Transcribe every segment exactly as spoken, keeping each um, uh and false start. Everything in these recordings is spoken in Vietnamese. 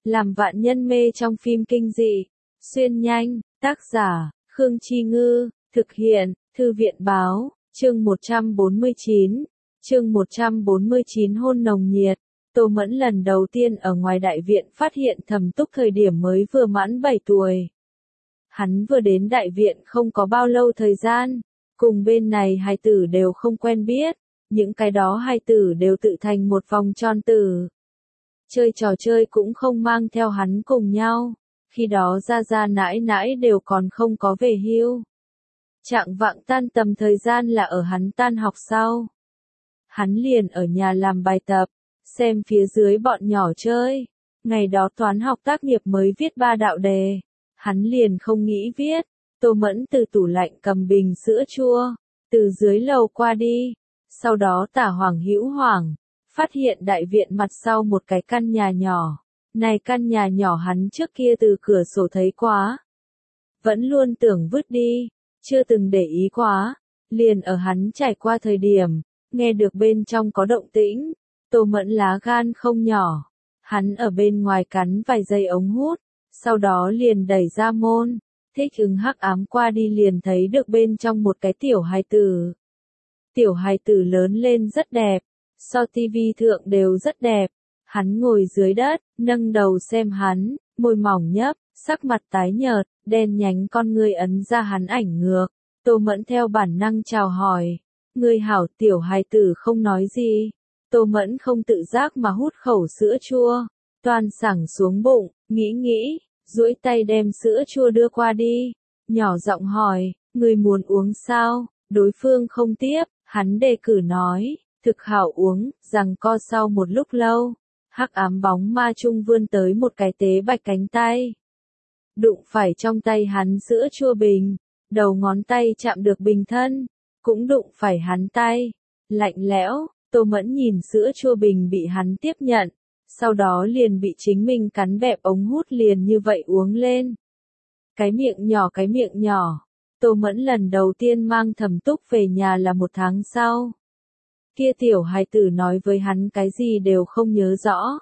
làm vạn nhân mê trong phim kinh dị. Xuyên nhanh, tác giả, Khương Chi Ngư, thực hiện, Thư viện Báo, chương một trăm bốn mươi chín, chương một trăm bốn mươi chín hôn nồng nhiệt. Tô Mẫn lần đầu tiên ở ngoài đại viện phát hiện Thẩm Túc thời điểm mới vừa mãn bảy tuổi. Hắn vừa đến đại viện không có bao lâu thời gian, cùng bên này hài tử đều không quen biết, những cái đó hài tử đều tự thành một vòng tròn tử. Chơi trò chơi cũng không mang theo hắn cùng nhau, khi đó gia gia nãi nãi đều còn không có về hưu. Trạng vạng tan tầm thời gian là ở hắn tan học sau. Hắn liền ở nhà làm bài tập, xem phía dưới bọn nhỏ chơi. Ngày đó toán học tác nghiệp mới viết ba đạo đề. Hắn liền không nghĩ viết. Tô Mẫn từ tủ lạnh cầm bình sữa chua, từ dưới lầu qua đi. Sau đó tả hoảng hữu hoảng, phát hiện đại viện mặt sau một cái căn nhà nhỏ. Này căn nhà nhỏ hắn trước kia từ cửa sổ thấy quá. Vẫn luôn tưởng vứt đi, chưa từng để ý quá. Liền ở hắn trải qua thời điểm, nghe được bên trong có động tĩnh. Tô Mẫn lá gan không nhỏ. Hắn ở bên ngoài cắn vài dây ống hút, sau đó liền đẩy ra môn. Thích ứng hắc ám qua đi liền thấy được bên trong một cái tiểu hài tử. Tiểu hài tử lớn lên rất đẹp, so tivi thượng đều rất đẹp. Hắn ngồi dưới đất, nâng đầu xem hắn, môi mỏng nhấp, sắc mặt tái nhợt, đen nhánh con ngươi ấn ra hắn ảnh ngược. Tô Mẫn theo bản năng chào hỏi. Ngươi hảo, tiểu hài tử không nói gì. Tô Mẫn không tự giác mà hút khẩu sữa chua, toan sảng xuống bụng, nghĩ nghĩ, duỗi tay đem sữa chua đưa qua đi, nhỏ giọng hỏi, ngươi muốn uống sao? Đối phương không tiếp, hắn đề cử nói, thực hảo uống, rằng co sau một lúc lâu, hắc ám bóng ma trung vươn tới một cái tế bạch cánh tay. Đụng phải trong tay hắn sữa chua bình, đầu ngón tay chạm được bình thân, cũng đụng phải hắn tay, lạnh lẽo. Tô Mẫn nhìn sữa chua bình bị hắn tiếp nhận, sau đó liền bị chính mình cắn bẹp ống hút liền như vậy uống lên. Cái miệng nhỏ cái miệng nhỏ, Tô Mẫn lần đầu tiên mang Thẩm Túc về nhà là một tháng sau. Kia tiểu hài tử nói với hắn cái gì đều không nhớ rõ.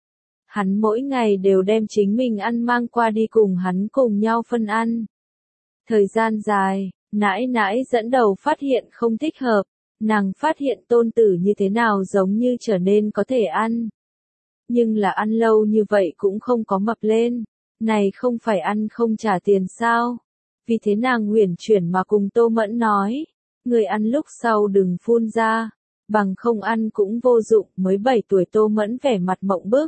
Hắn mỗi ngày đều đem chính mình ăn mang qua đi cùng hắn cùng nhau phân ăn. Thời gian dài, nãi nãi dẫn đầu phát hiện không thích hợp. Nàng phát hiện tôn tử như thế nào giống như trở nên có thể ăn. Nhưng là ăn lâu như vậy cũng không có mập lên. Này không phải ăn không trả tiền sao? Vì thế nàng huyền chuyển mà cùng Tô Mẫn nói. Người ăn lúc sau đừng phun ra. Bằng không ăn cũng vô dụng. Mới bảy tuổi Tô Mẫn vẻ mặt mộng bức.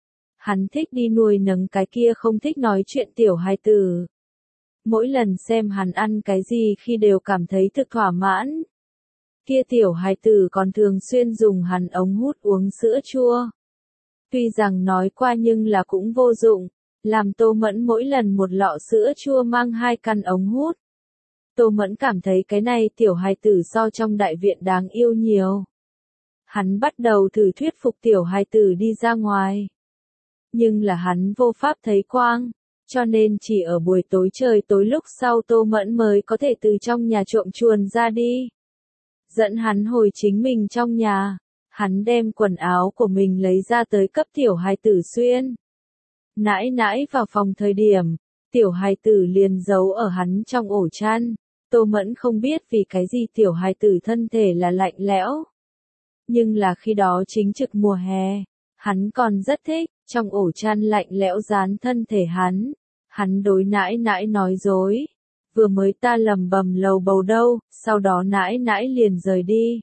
Hắn thích đi nuôi nấng cái kia không thích nói chuyện tiểu hài tử. Mỗi lần xem hắn ăn cái gì khi đều cảm thấy thực thỏa mãn. Kia tiểu hài tử còn thường xuyên dùng hắn ống hút uống sữa chua. Tuy rằng nói qua nhưng là cũng vô dụng, làm Tô Mẫn mỗi lần một lọ sữa chua mang hai căn ống hút. Tô Mẫn cảm thấy cái này tiểu hài tử so trong đại viện đáng yêu nhiều. Hắn bắt đầu thử thuyết phục tiểu hài tử đi ra ngoài. Nhưng là hắn vô pháp thấy quang, cho nên chỉ ở buổi tối trời tối lúc sau Tô Mẫn mới có thể từ trong nhà trộm chuồn ra đi. Dẫn hắn hồi chính mình trong nhà, hắn đem quần áo của mình lấy ra tới cấp tiểu hài tử xuyên. Nãi nãi vào phòng thời điểm, tiểu hài tử liền giấu ở hắn trong ổ chăn. Tô Mẫn không biết vì cái gì tiểu hài tử thân thể là lạnh lẽo. Nhưng là khi đó chính trực mùa hè, hắn còn rất thích, trong ổ chăn lạnh lẽo dán thân thể hắn. Hắn đối nãi nãi nói dối. Vừa mới ta lầm bầm lầu bầu đâu, sau đó nãi nãi liền rời đi.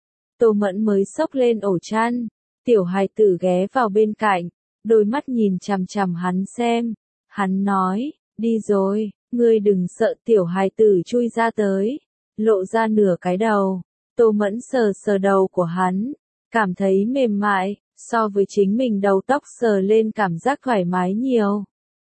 Tô Mẫn mới xốc lên ổ chăn, tiểu hài tử ghé vào bên cạnh, đôi mắt nhìn chằm chằm hắn xem. Hắn nói, đi rồi, ngươi đừng sợ tiểu hài tử chui ra tới, lộ ra nửa cái đầu. Tô Mẫn sờ sờ đầu của hắn, cảm thấy mềm mại, so với chính mình đầu tóc sờ lên cảm giác thoải mái nhiều.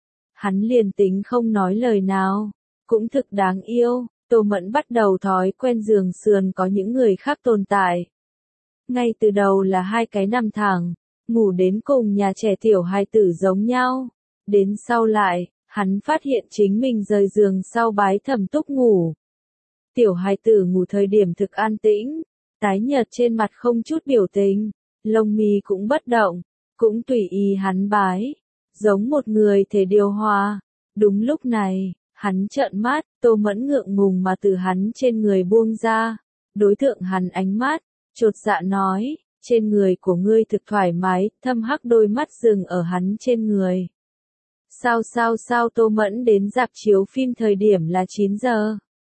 Hắn liền tính không nói lời nào. Cũng thực đáng yêu, Tô Mẫn bắt đầu thói quen giường sườn có những người khác tồn tại. Ngay từ đầu là hai cái nằm thẳng, ngủ đến cùng nhà trẻ tiểu hài tử giống nhau. Đến sau lại, hắn phát hiện chính mình rời giường sau bái Thẩm Túc ngủ. Tiểu hài tử ngủ thời điểm thực an tĩnh, tái nhợt trên mặt không chút biểu tình, lông mi cũng bất động, cũng tùy ý hắn bái. giống một người thể điều hòa. Đúng lúc này, hắn trợn mắt, Tô Mẫn ngượng ngùng mà từ hắn trên người buông ra, đối tượng hắn ánh mắt, chột dạ nói, trên người của ngươi thực thoải mái, thâm hắc đôi mắt dừng ở hắn trên người. Sao sao sao Tô Mẫn đến rạp chiếu phim thời điểm là chín giờ.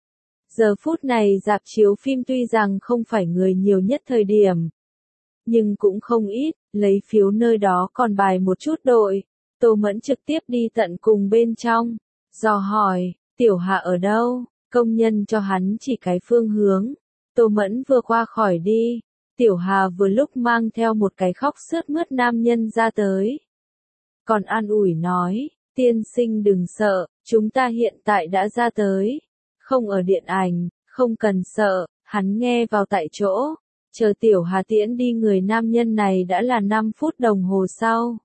Giờ phút này rạp chiếu phim tuy rằng không phải người nhiều nhất thời điểm, nhưng cũng không ít, lấy phiếu nơi đó còn bài một chút đội. Tô Mẫn trực tiếp đi tận cùng bên trong, dò hỏi, Tiểu Hà ở đâu? Công nhân cho hắn chỉ cái phương hướng. Tô Mẫn vừa qua khỏi đi, Tiểu Hà vừa lúc mang theo một cái khóc sướt mướt nam nhân ra tới. Còn an ủi nói, tiên sinh đừng sợ, chúng ta hiện tại đã ra tới. Không ở điện ảnh, không cần sợ, hắn nghe vào tại chỗ. Chờ Tiểu Hà tiễn đi người nam nhân này đã là năm phút đồng hồ sau.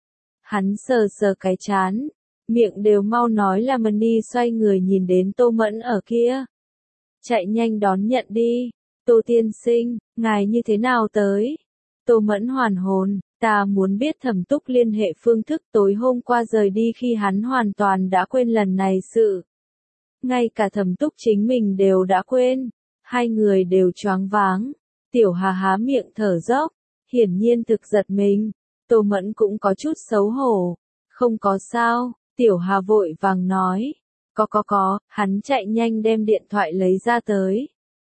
Hắn sờ sờ cái chán, miệng đều mau nói là mần đi xoay người nhìn đến Tô Mẫn ở kia. Chạy nhanh đón nhận đi, Tô tiên sinh, ngài như thế nào tới? Tô Mẫn hoàn hồn, ta muốn biết Thẩm Túc liên hệ phương thức tối hôm qua rời đi khi hắn hoàn toàn đã quên lần này sự. Ngay cả Thẩm Túc chính mình đều đã quên, hai người đều choáng váng. Tiểu Hà há miệng thở dốc, hiển nhiên thực giật mình. Tô Mẫn cũng có chút xấu hổ. Không có sao, Tiểu Hà vội vàng nói. Có có có, hắn chạy nhanh đem điện thoại lấy ra tới.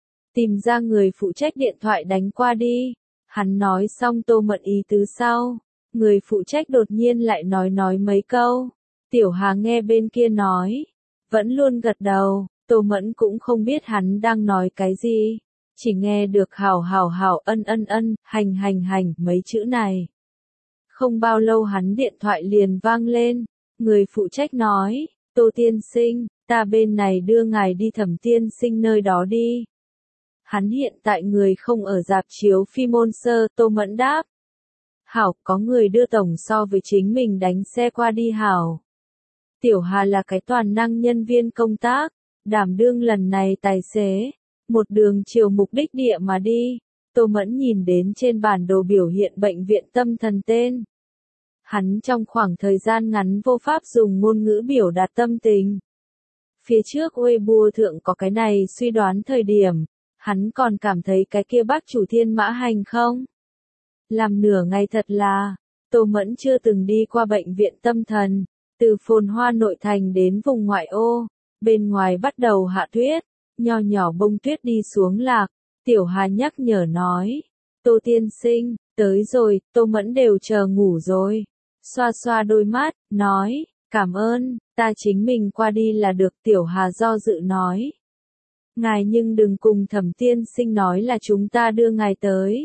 Tìm ra người phụ trách điện thoại đánh qua đi. Hắn nói xong Tô Mẫn ý tứ sau. Người phụ trách đột nhiên lại nói nói mấy câu. Tiểu Hà nghe bên kia nói. Vẫn luôn gật đầu, Tô Mẫn cũng không biết hắn đang nói cái gì. Chỉ nghe được hảo hảo hảo ân ân ân, hành hành hành, mấy chữ này. Không bao lâu hắn điện thoại liền vang lên, người phụ trách nói, Tô tiên sinh, ta bên này đưa ngài đi Thẩm tiên sinh nơi đó đi. Hắn hiện tại người không ở rạp chiếu phim môn sơ, Tô Mẫn đáp. Hảo, có người đưa tổng so với chính mình đánh xe qua đi hảo. Tiểu Hà là cái toàn năng nhân viên công tác, đảm đương lần này tài xế. Một đường chiều mục đích địa mà đi, Tô Mẫn nhìn đến trên bản đồ biểu hiện bệnh viện tâm thần tên. Hắn trong khoảng thời gian ngắn vô pháp dùng ngôn ngữ biểu đạt tâm tình. Phía trước Weibo thượng có cái này suy đoán thời điểm, hắn còn cảm thấy cái kia bác chủ thiên mã hành không? Làm nửa ngày thật là, Tô Mẫn chưa từng đi qua bệnh viện tâm thần, từ phồn hoa nội thành đến vùng ngoại ô, bên ngoài bắt đầu hạ tuyết. Nho nhỏ bông tuyết đi xuống lạc, Tiểu Hà nhắc nhở nói, Tô tiên sinh, tới rồi, Tô Mẫn đều chờ ngủ rồi. Xoa xoa đôi mắt, nói, cảm ơn, ta chính mình qua đi là được. Tiểu Hà do dự nói. Ngài nhưng đừng cùng Thẩm tiên sinh nói là chúng ta đưa ngài tới.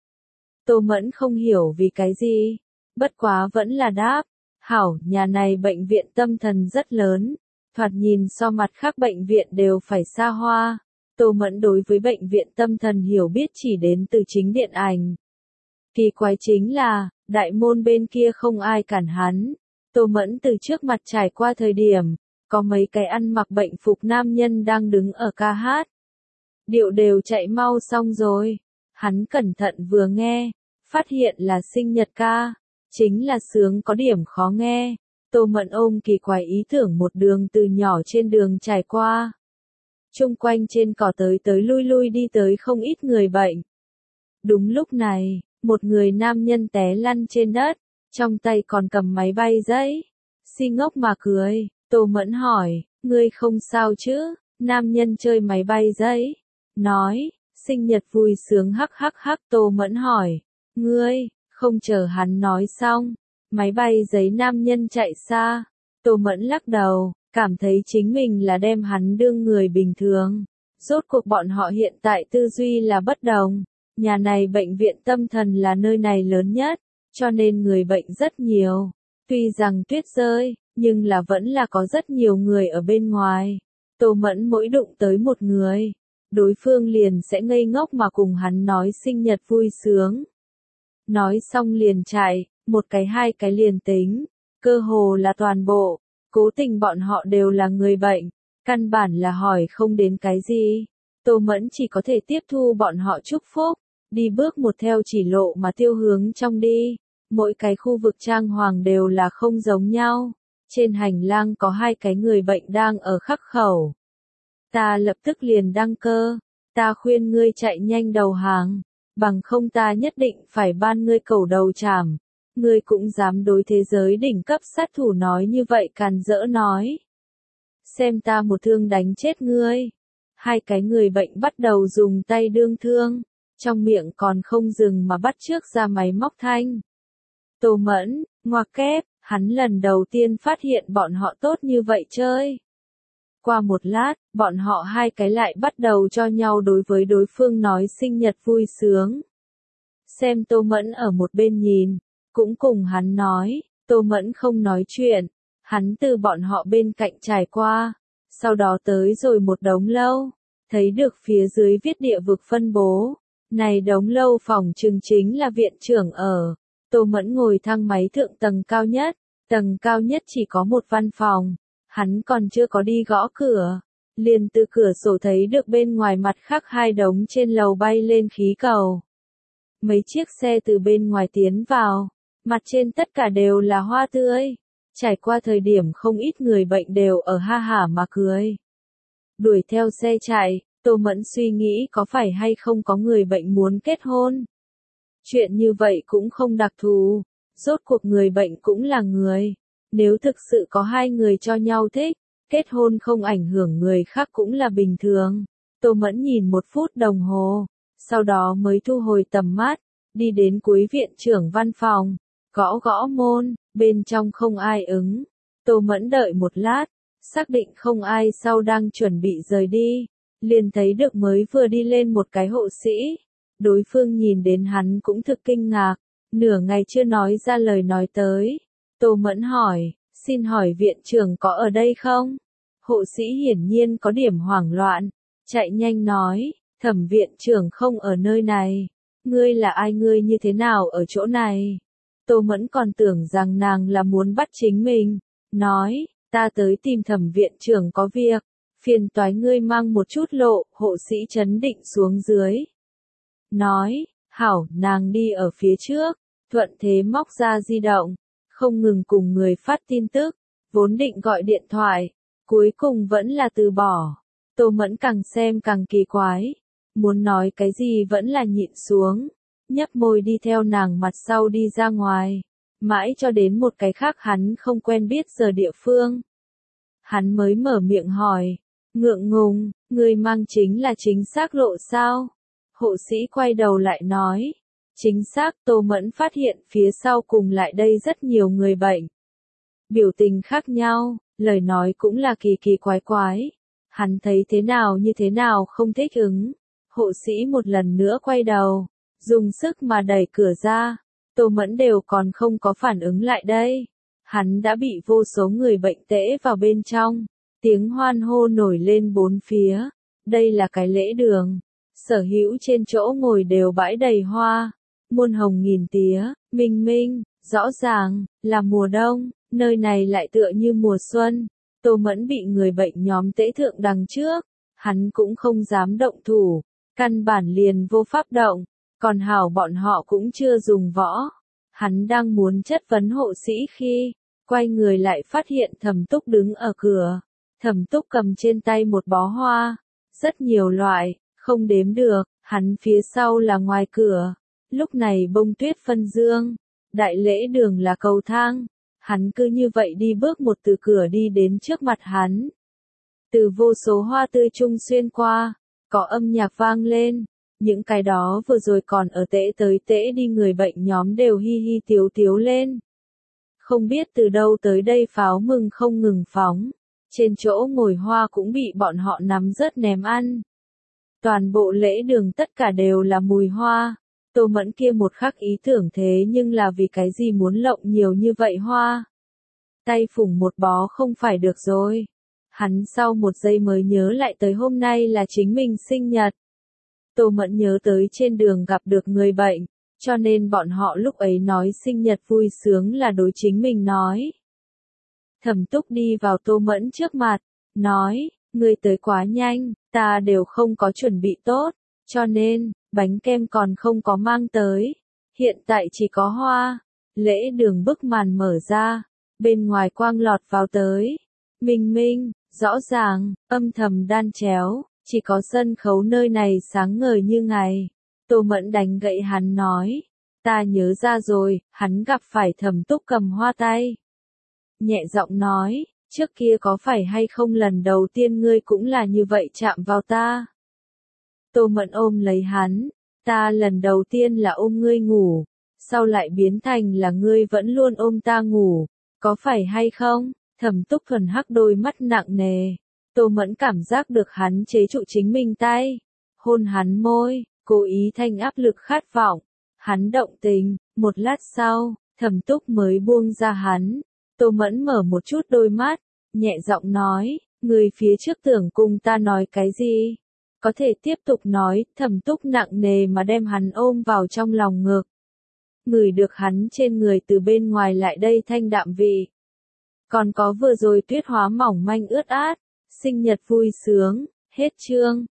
Tô Mẫn không hiểu vì cái gì, bất quá vẫn là đáp, hảo, nhà này bệnh viện tâm thần rất lớn. Thoạt nhìn so mặt khác bệnh viện đều phải xa hoa. Tô Mẫn đối với bệnh viện tâm thần hiểu biết chỉ đến từ chính điện ảnh. Kỳ quái chính là, đại môn bên kia không ai cản hắn. Tô Mẫn từ trước mặt trải qua thời điểm, có mấy cái ăn mặc bệnh phục nam nhân đang đứng ở ca hát. Điệu đều chạy mau xong rồi. Hắn cẩn thận vừa nghe, phát hiện là sinh nhật ca. Chính là sướng có điểm khó nghe. Tô Mẫn ôm kỳ quái ý tưởng một đường từ nhỏ trên đường trải qua. Trung quanh trên cỏ tới tới lui lui đi tới không ít người bệnh. Đúng lúc này, một người nam nhân té lăn trên đất, trong tay còn cầm máy bay giấy. Si ngốc mà cười, Tô Mẫn hỏi, ngươi không sao chứ? Nam nhân chơi máy bay giấy. Nói, sinh nhật vui sướng hắc hắc hắc. Tô Mẫn hỏi, ngươi, không chờ hắn nói xong. Máy bay giấy nam nhân chạy xa. Tô Mẫn lắc đầu, cảm thấy chính mình là đem hắn đương người bình thường. Rốt cuộc bọn họ hiện tại tư duy là bất đồng. Nhà này bệnh viện tâm thần là nơi này lớn nhất, cho nên người bệnh rất nhiều. Tuy rằng tuyết rơi, nhưng là vẫn là có rất nhiều người ở bên ngoài. Tô Mẫn mỗi đụng tới một người, đối phương liền sẽ ngây ngốc mà cùng hắn nói sinh nhật vui sướng. Nói xong liền chạy. Một cái hai cái liền tính, cơ hồ là toàn bộ, cố tình bọn họ đều là người bệnh, căn bản là hỏi không đến cái gì. Tô Mẫn chỉ có thể tiếp thu bọn họ chúc phúc, đi bước một theo chỉ lộ mà tiêu hướng trong đi. Mỗi cái khu vực trang hoàng đều là không giống nhau. Trên hành lang có hai cái người bệnh đang ở khắc khẩu. Ta lập tức liền đăng cơ. Ta khuyên ngươi chạy nhanh đầu hàng. Bằng không ta nhất định phải ban ngươi cẩu đầu chảm. Ngươi cũng dám đối thế giới đỉnh cấp sát thủ nói như vậy, càn rỡ nói. Xem ta một thương đánh chết ngươi. Hai cái người bệnh bắt đầu dùng tay đương thương. Trong miệng còn không dừng mà bắt chước ra máy móc thanh. Tô Mẫn, ngoặc kép, hắn lần đầu tiên phát hiện bọn họ tốt như vậy chơi. Qua một lát, bọn họ hai cái lại bắt đầu cho nhau đối với đối phương nói sinh nhật vui sướng. Xem Tô Mẫn ở một bên nhìn, cũng cùng hắn nói, Tô Mẫn không nói chuyện, hắn từ bọn họ bên cạnh trải qua, sau đó tới rồi một đống lâu, thấy được phía dưới viết địa vực phân bố, này đống lâu phòng chừng chính là viện trưởng ở. Tô Mẫn ngồi thang máy thượng tầng cao nhất, tầng cao nhất chỉ có một văn phòng, hắn còn chưa có đi gõ cửa, liền từ cửa sổ thấy được bên ngoài mặt khác hai đống trên lầu bay lên khí cầu. Mấy chiếc xe từ bên ngoài tiến vào, mặt trên tất cả đều là hoa tươi, trải qua thời điểm không ít người bệnh đều ở ha hả mà cười. Đuổi theo xe chạy, Tô Mẫn suy nghĩ có phải hay không có người bệnh muốn kết hôn. Chuyện như vậy cũng không đặc thù, rốt cuộc người bệnh cũng là người. Nếu thực sự có hai người cho nhau thích, kết hôn không ảnh hưởng người khác cũng là bình thường. Tô Mẫn nhìn một phút đồng hồ, sau đó mới thu hồi tầm mắt, đi đến cuối viện trưởng văn phòng, gõ gõ môn, bên trong không ai ứng. Tô Mẫn đợi một lát, xác định không ai sau đang chuẩn bị rời đi, liền thấy được mới vừa đi lên một cái hộ sĩ. Đối phương nhìn đến hắn cũng thực kinh ngạc, nửa ngày chưa nói ra lời nói tới. Tô Mẫn hỏi, xin hỏi viện trưởng có ở đây không? Hộ sĩ hiển nhiên có điểm hoảng loạn, chạy nhanh nói, Thẩm viện trưởng không ở nơi này. Ngươi là ai, ngươi như thế nào ở chỗ này? Tô Mẫn còn tưởng rằng nàng là muốn bắt chính mình, nói, ta tới tìm Thẩm viện trưởng có việc, phiền toái ngươi mang một chút lộ. Hộ sĩ trấn định xuống dưới. Nói, hảo, nàng đi ở phía trước, thuận thế móc ra di động, không ngừng cùng người phát tin tức, vốn định gọi điện thoại, cuối cùng vẫn là từ bỏ. Tô Mẫn càng xem càng kỳ quái, muốn nói cái gì vẫn là nhịn xuống, nhấp môi đi theo nàng mặt sau đi ra ngoài, mãi cho đến một cái khác hắn không quen biết giờ địa phương. Hắn mới mở miệng hỏi, ngượng ngùng, người mang chính là chính xác lộ sao? Hộ sĩ quay đầu lại nói, chính xác. Tô Mẫn phát hiện phía sau cùng lại đây rất nhiều người bệnh. Biểu tình khác nhau, lời nói cũng là kỳ kỳ quái quái. Hắn thấy thế nào như thế nào không thích ứng. Hộ sĩ một lần nữa quay đầu, dùng sức mà đẩy cửa ra. Tô Mẫn đều còn không có phản ứng lại đây. Hắn đã bị vô số người bệnh tễ vào bên trong. Tiếng hoan hô nổi lên bốn phía. Đây là cái lễ đường. Sở hữu trên chỗ ngồi đều bãi đầy hoa, muôn hồng nghìn tía, minh minh, rõ ràng, là mùa đông, nơi này lại tựa như mùa xuân. Tô Mẫn bị người bệnh nhóm tễ thượng đằng trước, hắn cũng không dám động thủ, căn bản liền vô pháp động, còn hảo bọn họ cũng chưa dùng võ. Hắn đang muốn chất vấn hộ sĩ khi, quay người lại phát hiện Thẩm Túc đứng ở cửa. Thẩm Túc cầm trên tay một bó hoa, rất nhiều loại, không đếm được, hắn phía sau là ngoài cửa. Lúc này bông tuyết phân dương, đại lễ đường là cầu thang, hắn cứ như vậy đi bước một từ cửa đi đến trước mặt hắn. Từ vô số hoa tươi trung xuyên qua, có âm nhạc vang lên, những cái đó vừa rồi còn ở tễ tới tễ đi người bệnh nhóm đều hi hi tiếu tiếu lên. Không biết từ đâu tới đây pháo mừng không ngừng phóng, trên chỗ ngồi hoa cũng bị bọn họ nắm rớt ném ăn. Toàn bộ lễ đường tất cả đều là mùi hoa. Tô Mẫn kia một khắc ý tưởng thế nhưng là vì cái gì muốn lộng nhiều như vậy hoa. Tay phủng một bó không phải được rồi. Hắn sau một giây mới nhớ lại tới hôm nay là chính mình sinh nhật. Tô Mẫn nhớ tới trên đường gặp được người bệnh, cho nên bọn họ lúc ấy nói sinh nhật vui sướng là đối chính mình nói. Thẩm Túc đi vào Tô Mẫn trước mặt, nói, ngươi tới quá nhanh, ta đều không có chuẩn bị tốt, cho nên, bánh kem còn không có mang tới, hiện tại chỉ có hoa, Lễ đường bức màn mở ra, bên ngoài quang lọt vào tới. Minh minh, rõ ràng, âm thầm đan chéo, chỉ có sân khấu nơi này sáng ngời như ngày. Tô Mẫn đánh gậy hắn nói, ta nhớ ra rồi, hắn gặp phải Thẩm Túc cầm hoa tay. Nhẹ giọng nói, trước kia có phải hay không lần đầu tiên ngươi cũng là như vậy chạm vào ta. Tô Mẫn ôm lấy hắn, ta lần đầu tiên là ôm ngươi ngủ, sau lại biến thành là ngươi vẫn luôn ôm ta ngủ, có phải hay không? Thẩm Túc thuần hắc đôi mắt nặng nề, Tô Mẫn cảm giác được hắn chế trụ chính mình tay, hôn hắn môi, cố ý thanh áp lực khát vọng, hắn động tình, một lát sau, Thẩm Túc mới buông ra hắn, Tô Mẫn mở một chút đôi mắt, nhẹ giọng nói, người phía trước tưởng cùng ta nói cái gì? Có thể tiếp tục nói, Thẩm Túc nặng nề mà đem hắn ôm vào trong lòng ngực. Ngửi được hắn trên người từ bên ngoài lại đây thanh đạm vị. Còn có vừa rồi tuyết hóa mỏng manh ướt át, sinh nhật vui sướng, hết chương.